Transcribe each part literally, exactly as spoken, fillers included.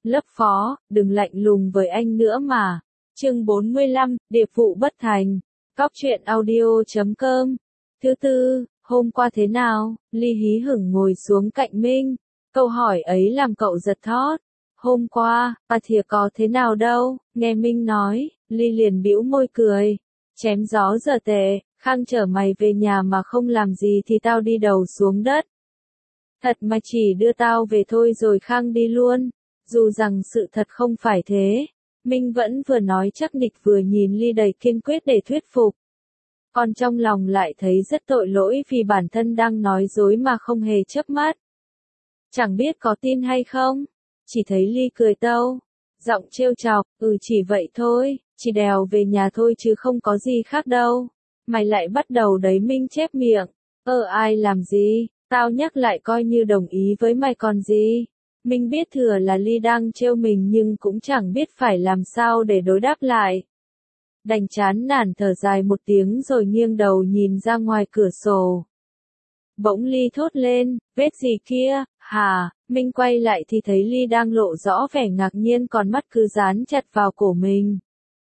Lớp phó, đừng lạnh lùng với anh nữa mà. Chương bốn mươi lăm, điệp vụ bất thành. Cóc truyện audio chấm com. Thứ tư, hôm qua thế nào? Ly hí hửng ngồi xuống cạnh Minh. Câu hỏi ấy làm cậu giật thót. Hôm qua, à thìa có thế nào đâu, nghe Minh nói, Ly liền bĩu môi cười. Chém gió giờ tệ, Khang chở mày về nhà mà không làm gì thì tao đi đầu xuống đất. Thật mà chỉ đưa tao về thôi rồi Khang đi luôn. Dù rằng sự thật không phải thế, Minh vẫn vừa nói chắc nịch vừa nhìn Ly đầy kiên quyết để thuyết phục. Còn trong lòng lại thấy rất tội lỗi vì bản thân đang nói dối mà không hề chớp mắt. Chẳng biết có tin hay không, chỉ thấy Ly cười tâu, giọng trêu chọc, ừ chỉ vậy thôi, chỉ đèo về nhà thôi chứ không có gì khác đâu. Mày lại bắt đầu đấy. Minh chép miệng, ơ ai làm gì, tao nhắc lại coi như đồng ý với mày còn gì. Minh biết thừa là Ly đang trêu mình nhưng cũng chẳng biết phải làm sao để đối đáp lại. Đành chán nản thở dài một tiếng rồi nghiêng đầu nhìn ra ngoài cửa sổ. Bỗng Ly thốt lên, vết gì kia, hả? Minh quay lại thì thấy Ly đang lộ rõ vẻ ngạc nhiên còn mắt cứ dán chặt vào cổ mình.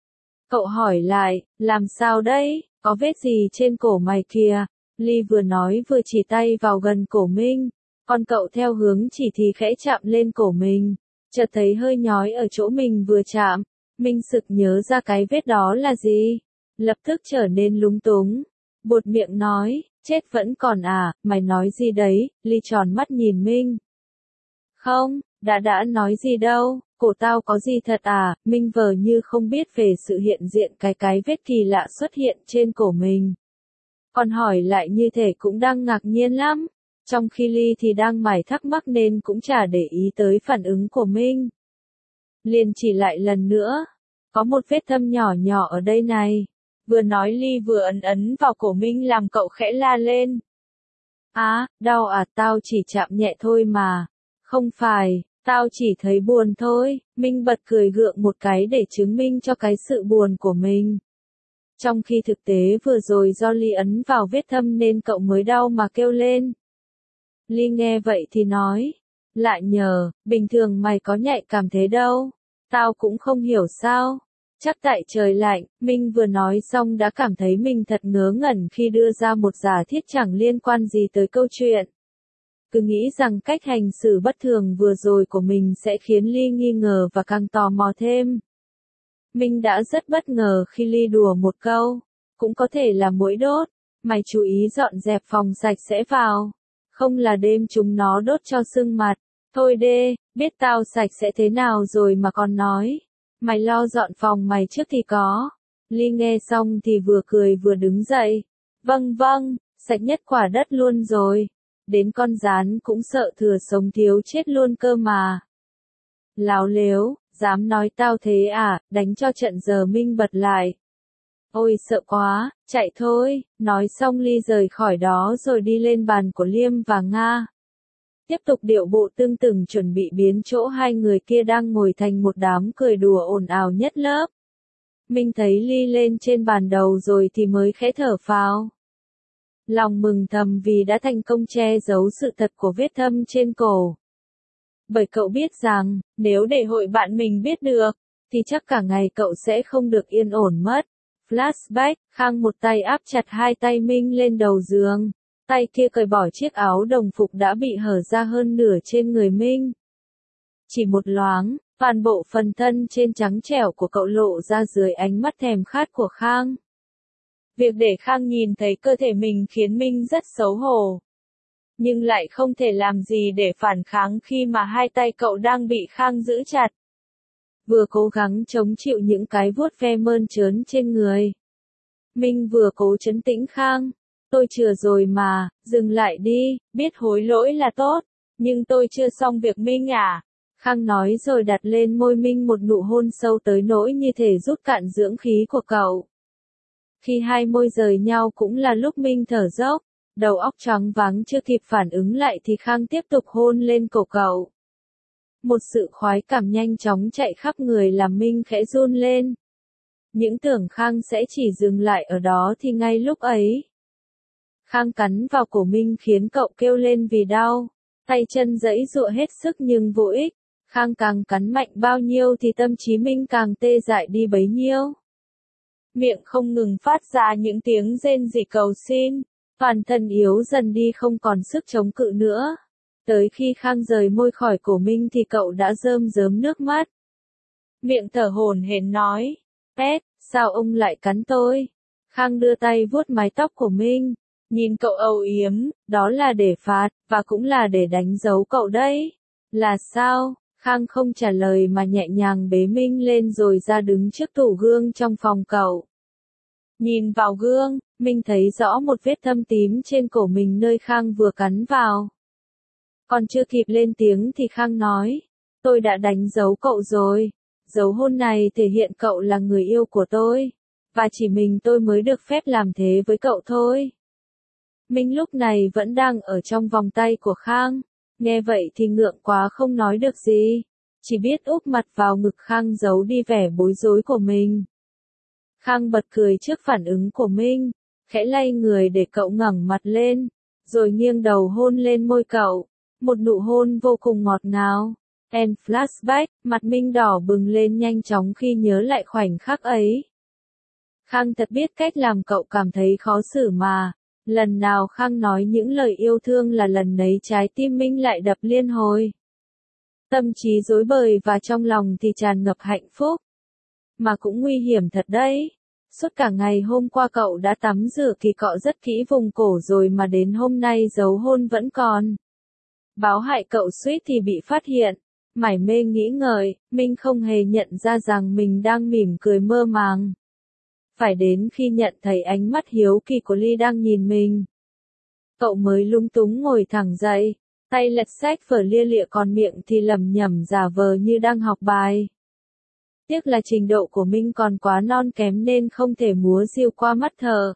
Cậu hỏi lại, làm sao đấy, có vết gì trên cổ mày kìa? Ly vừa nói vừa chỉ tay vào gần cổ Minh, còn cậu theo hướng chỉ thì khẽ chạm lên cổ mình, chợt thấy hơi nhói ở chỗ mình vừa chạm. Minh sực nhớ ra cái vết đó là gì, lập tức trở nên lúng túng, buột miệng nói, chết vẫn còn à, mày nói gì đấy? Ly tròn mắt nhìn Minh. Không, đã đã nói gì đâu, cổ tao có gì thật à? Minh vờ như không biết về sự hiện diện cái cái vết kỳ lạ xuất hiện trên cổ mình. Còn hỏi lại như thể cũng đang ngạc nhiên lắm, trong khi Ly thì đang mải thắc mắc nên cũng chả để ý tới phản ứng của Minh. Liền chỉ lại lần nữa, có một vết thâm nhỏ nhỏ ở đây này. Vừa nói Ly vừa ấn ấn vào cổ Minh làm cậu khẽ la lên. Á, à, đau à, tao chỉ chạm nhẹ thôi mà. Không phải, tao chỉ thấy buồn thôi. Minh bật cười gượng một cái để chứng minh cho cái sự buồn của mình. Trong khi thực tế vừa rồi do Ly ấn vào vết thâm nên cậu mới đau mà kêu lên. Ly nghe vậy thì nói, lạ nhờ, bình thường mày có nhạy cảm thế đâu. Tao cũng không hiểu sao. Chắc tại trời lạnh. Minh vừa nói xong đã cảm thấy mình thật ngớ ngẩn khi đưa ra một giả thiết chẳng liên quan gì tới câu chuyện. Cứ nghĩ rằng cách hành xử bất thường vừa rồi của mình sẽ khiến Ly nghi ngờ và càng tò mò thêm. Minh đã rất bất ngờ khi Ly đùa một câu, cũng có thể là muỗi đốt, mày chú ý dọn dẹp phòng sạch sẽ vào, không là đêm chúng nó đốt cho sưng mặt. Thôi đê, biết tao sạch sẽ thế nào rồi mà còn nói. Mày lo dọn phòng mày trước thì có. Ly nghe xong thì vừa cười vừa đứng dậy. Vâng vâng, sạch nhất quả đất luôn rồi. Đến con gián cũng sợ thừa sống thiếu chết luôn cơ mà. Láo lếu, dám nói tao thế à, đánh cho trận giờ. Minh bật lại. Ôi sợ quá, chạy thôi. Nói xong Ly rời khỏi đó rồi đi lên bàn của Liêm và Nga. Tiếp tục điệu bộ tương từng chuẩn bị biến chỗ hai người kia đang ngồi thành một đám cười đùa ồn ào nhất lớp. Minh thấy Ly lên trên bàn đầu rồi thì mới khẽ thở phào. Lòng mừng thầm vì đã thành công che giấu sự thật của vết thâm trên cổ. Bởi cậu biết rằng, nếu để hội bạn mình biết được, thì chắc cả ngày cậu sẽ không được yên ổn mất. Flashback, Khang một tay áp chặt hai tay Minh lên đầu giường. Tay kia cởi bỏ chiếc áo đồng phục đã bị hở ra hơn nửa trên người Minh. Chỉ một loáng, toàn bộ phần thân trên trắng trẻo của cậu lộ ra dưới ánh mắt thèm khát của Khang. Việc để Khang nhìn thấy cơ thể mình khiến Minh rất xấu hổ. Nhưng lại không thể làm gì để phản kháng khi mà hai tay cậu đang bị Khang giữ chặt. Vừa cố gắng chống chịu những cái vuốt ve mơn trớn trên người. Minh vừa cố trấn tĩnh Khang. Tôi chừa rồi mà, dừng lại đi, biết hối lỗi là tốt, nhưng tôi chưa xong việc Minh à. Khang nói rồi đặt lên môi Minh một nụ hôn sâu tới nỗi như thể rút cạn dưỡng khí của cậu. Khi hai môi rời nhau cũng là lúc Minh thở dốc, đầu óc choáng váng chưa kịp phản ứng lại thì Khang tiếp tục hôn lên cổ cậu. Một sự khoái cảm nhanh chóng chạy khắp người làm Minh khẽ run lên. Những tưởng Khang sẽ chỉ dừng lại ở đó thì ngay lúc ấy. Khang cắn vào cổ Minh khiến cậu kêu lên vì đau, tay chân giãy giụa hết sức nhưng vô ích. Khang càng cắn mạnh bao nhiêu thì tâm trí Minh càng tê dại đi bấy nhiêu. Miệng không ngừng phát ra những tiếng rên rỉ cầu xin, toàn thân yếu dần đi không còn sức chống cự nữa. Tới khi Khang rời môi khỏi cổ Minh thì cậu đã rơm rớm nước mắt. Miệng thở hổn hển nói, Pet, sao ông lại cắn tôi? Khang đưa tay vuốt mái tóc của Minh, nhìn cậu âu yếm, đó là để phạt, và cũng là để đánh dấu cậu đấy. Là sao? Khang không trả lời mà nhẹ nhàng bế Minh lên rồi ra đứng trước tủ gương trong phòng cậu. Nhìn vào gương, Minh thấy rõ một vết thâm tím trên cổ mình nơi Khang vừa cắn vào. Còn chưa kịp lên tiếng thì Khang nói, tôi đã đánh dấu cậu rồi. Dấu hôn này thể hiện cậu là người yêu của tôi. Và chỉ mình tôi mới được phép làm thế với cậu thôi. Minh lúc này vẫn đang ở trong vòng tay của Khang. Nghe vậy thì ngượng quá không nói được gì. Chỉ biết úp mặt vào ngực Khang giấu đi vẻ bối rối của mình. Khang bật cười trước phản ứng của Minh. Khẽ lay người để cậu ngẩng mặt lên. Rồi nghiêng đầu hôn lên môi cậu. Một nụ hôn vô cùng ngọt ngào. And flashback, mặt Minh đỏ bừng lên nhanh chóng khi nhớ lại khoảnh khắc ấy. Khang thật biết cách làm cậu cảm thấy khó xử mà. Lần nào Khang nói những lời yêu thương là lần nấy trái tim Minh lại đập liên hồi. Tâm trí rối bời và trong lòng thì tràn ngập hạnh phúc. Mà cũng nguy hiểm thật đấy. Suốt cả ngày hôm qua cậu đã tắm rửa kỳ cọ rất kỹ vùng cổ rồi mà đến hôm nay dấu hôn vẫn còn. Báo hại cậu suýt thì bị phát hiện. Mải mê nghĩ ngợi, Minh không hề nhận ra rằng mình đang mỉm cười mơ màng. Phải đến khi nhận thấy ánh mắt hiếu kỳ của Ly đang nhìn mình. Cậu mới lúng túng ngồi thẳng dậy, tay lật sách vở lia lịa còn miệng thì lẩm nhẩm giả vờ như đang học bài. Tiếc là trình độ của Minh còn quá non kém nên không thể múa diêu qua mắt thợ.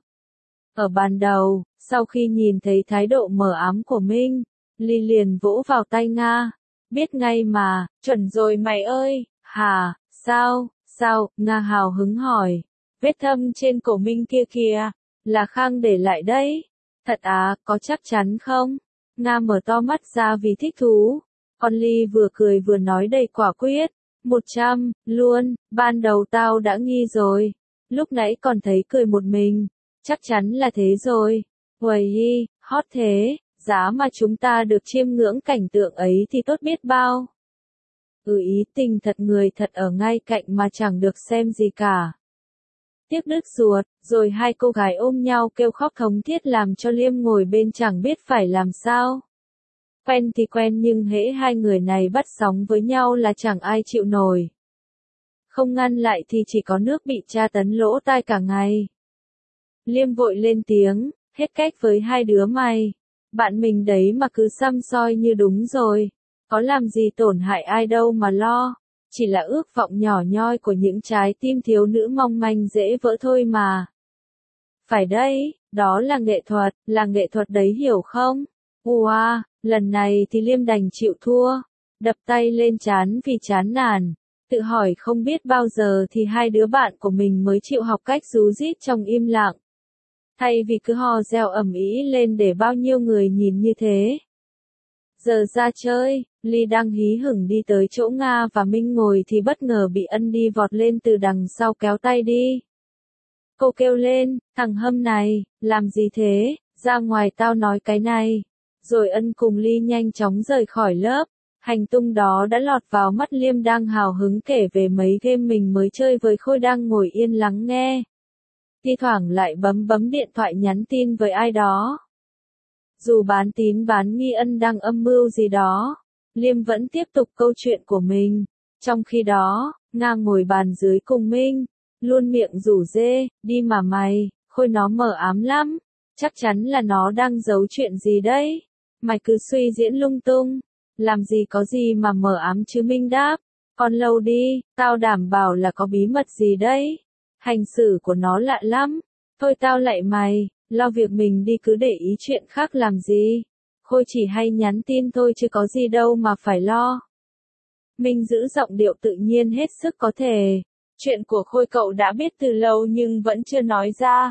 Ở ban đầu, sau khi nhìn thấy thái độ mờ ám của Minh, Ly liền vỗ vào tay Nga. Biết ngay mà, chuẩn rồi mày ơi, hả, sao, sao, Nga hào hứng hỏi. Vết thâm trên cổ Minh kia kìa, là Khang để lại đấy. Thật à, có chắc chắn không? Nga mở to mắt ra vì thích thú. Còn Ly vừa cười vừa nói đầy quả quyết. Một trăm, luôn, ban đầu tao đã nghi rồi. Lúc nãy còn thấy cười một mình. Chắc chắn là thế rồi. Uầy, hot thế. Giá mà chúng ta được chiêm ngưỡng cảnh tượng ấy thì tốt biết bao. Ừ ý tình thật người thật ở ngay cạnh mà chẳng được xem gì cả. Tiếc đứt ruột, rồi hai cô gái ôm nhau kêu khóc thống thiết làm cho Liêm ngồi bên chẳng biết phải làm sao. Quen thì quen nhưng hễ hai người này bắt sóng với nhau là chẳng ai chịu nổi. Không ngăn lại thì chỉ có nước bị tra tấn lỗ tai cả ngày. Liêm vội lên tiếng, hết cách với hai đứa mày. Bạn mình đấy mà cứ săm soi như đúng rồi. Có làm gì tổn hại ai đâu mà lo. Chỉ là ước vọng nhỏ nhoi của những trái tim thiếu nữ mong manh dễ vỡ thôi mà. Phải đấy, đó là nghệ thuật, là nghệ thuật đấy hiểu không? Ua, lần này thì Liêm đành chịu thua. Đập tay lên trán vì chán nản. Tự hỏi không biết bao giờ thì hai đứa bạn của mình mới chịu học cách rú rít trong im lặng. Thay vì cứ hò reo ầm ĩ lên để bao nhiêu người nhìn như thế. Giờ ra chơi, Ly đang hí hửng đi tới chỗ Nga và Minh ngồi thì bất ngờ bị Ân đi vọt lên từ đằng sau kéo tay đi. Cô kêu lên, thằng hâm này, làm gì thế, ra ngoài tao nói cái này. Rồi Ân cùng Ly nhanh chóng rời khỏi lớp. Hành tung đó đã lọt vào mắt Liêm đang hào hứng kể về mấy game mình mới chơi với Khôi đang ngồi yên lắng nghe. Thi thoảng lại bấm bấm điện thoại nhắn tin với ai đó. Dù bán tín bán nghi Ân đang âm mưu gì đó, Liêm vẫn tiếp tục câu chuyện của mình. Trong khi đó, Nga ngồi bàn dưới cùng Minh, luôn miệng rủ dê, đi mà mày, Khôi nó mờ ám lắm, chắc chắn là nó đang giấu chuyện gì đấy. Mày cứ suy diễn lung tung, làm gì có gì mà mờ ám chứ. Minh đáp, còn lâu đi, tao đảm bảo là có bí mật gì đấy. Hành xử của nó lạ lắm, thôi tao lại mày, lo việc mình đi cứ để ý chuyện khác làm gì. Khôi chỉ hay nhắn tin thôi chứ có gì đâu mà phải lo. Minh giữ giọng điệu tự nhiên hết sức có thể. Chuyện của Khôi cậu đã biết từ lâu nhưng vẫn chưa nói ra.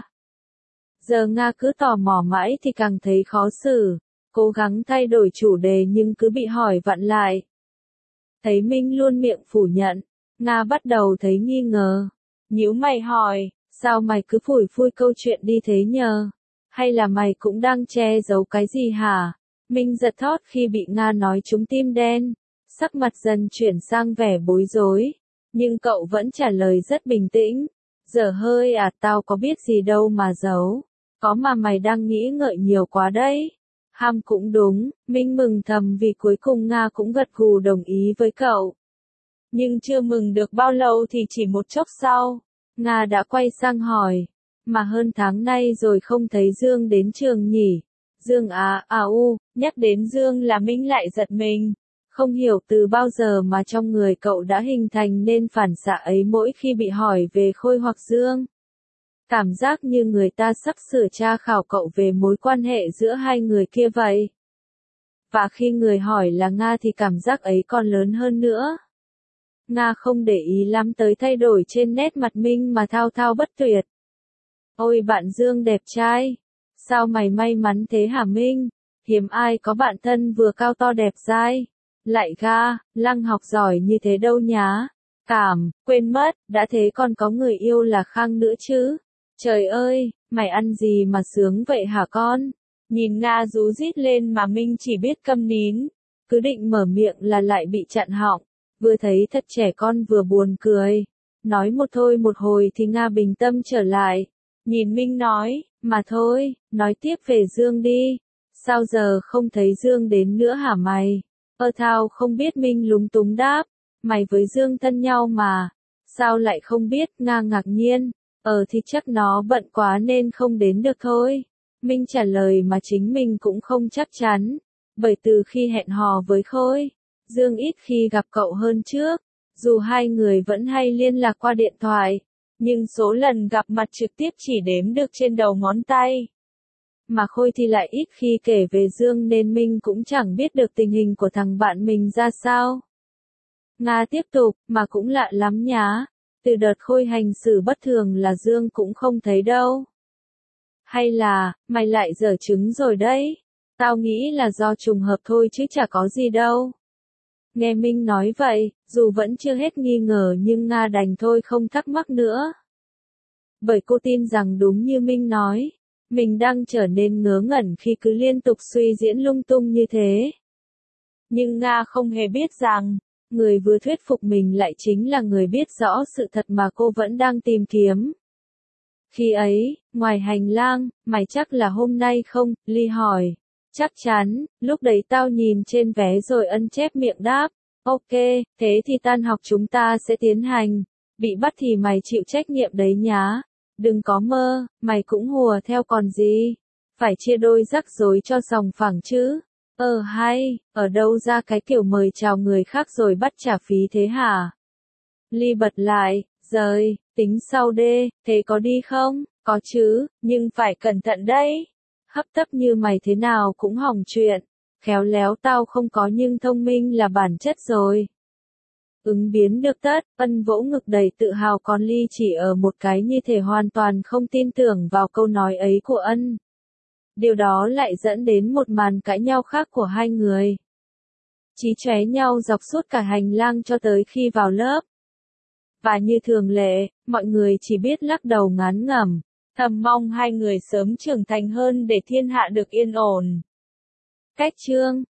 Giờ Nga cứ tò mò mãi thì càng thấy khó xử. Cố gắng thay đổi chủ đề nhưng cứ bị hỏi vặn lại. Thấy Minh luôn miệng phủ nhận, Nga bắt đầu thấy nghi ngờ. Nhíu mày hỏi, sao mày cứ phủi phui câu chuyện đi thế nhờ? Hay là mày cũng đang che giấu cái gì hả? Minh giật thót khi bị Nga nói trúng tim đen, sắc mặt dần chuyển sang vẻ bối rối. Nhưng cậu vẫn trả lời rất bình tĩnh. Dở hơi à, tao có biết gì đâu mà giấu. Có mà mày đang nghĩ ngợi nhiều quá đấy. Ham cũng đúng, Minh mừng thầm vì cuối cùng Nga cũng gật gù đồng ý với cậu. Nhưng chưa mừng được bao lâu thì chỉ một chốc sau, Nga đã quay sang hỏi, mà hơn tháng nay rồi không thấy Dương đến trường nhỉ? Dương à, à u, nhắc đến Dương là Minh lại giật mình. Không hiểu từ bao giờ mà trong người cậu đã hình thành nên phản xạ ấy mỗi khi bị hỏi về Khôi hoặc Dương. Cảm giác như người ta sắp sửa tra khảo cậu về mối quan hệ giữa hai người kia vậy. Và khi người hỏi là Nga thì cảm giác ấy còn lớn hơn nữa. Nga không để ý lắm tới thay đổi trên nét mặt Minh mà thao thao bất tuyệt. Ôi bạn Dương đẹp trai, sao mày may mắn thế hả Minh? Hiếm ai có bạn thân vừa cao to đẹp dai, lại ga, lăng học giỏi như thế đâu nhá. Cảm, quên mất, đã thế còn có người yêu là Khang nữa chứ. Trời ơi, mày ăn gì mà sướng vậy hả con? Nhìn Nga rú rít lên mà Minh chỉ biết câm nín. Cứ định mở miệng là lại bị chặn họng. Vừa thấy thật trẻ con vừa buồn cười. Nói một thôi một hồi thì Nga bình tâm trở lại. Nhìn Minh nói, mà thôi, nói tiếp về Dương đi. Sao giờ không thấy Dương đến nữa hả mày? Ơ thao không biết Minh lúng túng đáp. Mày với Dương thân nhau mà. Sao lại không biết? Nga ngạc nhiên. Ờ thì chắc nó bận quá nên không đến được thôi. Minh trả lời mà chính mình cũng không chắc chắn. Bởi từ khi hẹn hò với Khôi, Dương ít khi gặp cậu hơn trước. Dù hai người vẫn hay liên lạc qua điện thoại, nhưng số lần gặp mặt trực tiếp chỉ đếm được trên đầu ngón tay. Mà Khôi thì lại ít khi kể về Dương nên Minh cũng chẳng biết được tình hình của thằng bạn mình ra sao. Nga tiếp tục, mà cũng lạ lắm nhá. Từ đợt Khôi hành xử bất thường là Dương cũng không thấy đâu. Hay là, mày lại dở trứng rồi đấy. Tao nghĩ là do trùng hợp thôi chứ chả có gì đâu. Nghe Minh nói vậy, dù vẫn chưa hết nghi ngờ nhưng Nga đành thôi không thắc mắc nữa. Bởi cô tin rằng đúng như Minh nói, mình đang trở nên ngớ ngẩn khi cứ liên tục suy diễn lung tung như thế. Nhưng Nga không hề biết rằng, người vừa thuyết phục mình lại chính là người biết rõ sự thật mà cô vẫn đang tìm kiếm. Khi ấy, ngoài hành lang, mày chắc là hôm nay không? Ly hỏi. Chắc chắn, lúc đấy tao nhìn trên vé rồi ân chép miệng đáp. Ok, thế thì tan học chúng ta sẽ tiến hành. Bị bắt thì mày chịu trách nhiệm đấy nhá. Đừng có mơ, mày cũng hùa theo còn gì. Phải chia đôi rắc rối cho sòng phẳng chứ. Ờ hay, ở đâu ra cái kiểu mời chào người khác rồi bắt trả phí thế hả? Ly bật lại, rời, tính sau đê, thế có đi không? Có chứ, nhưng phải cẩn thận đấy. Hấp tấp như mày thế nào cũng hỏng chuyện. Khéo léo tao không có nhưng thông minh là bản chất rồi. Ứng biến được tất, Ân vỗ ngực đầy tự hào còn Ly chỉ ở một cái như thể hoàn toàn không tin tưởng vào câu nói ấy của Ân. Điều đó lại dẫn đến một màn cãi nhau khác của hai người. Chí chóe nhau dọc suốt cả hành lang cho tới khi vào lớp. Và như thường lệ, mọi người chỉ biết lắc đầu ngán ngẩm, thầm mong hai người sớm trưởng thành hơn để thiên hạ được yên ổn. Cách chương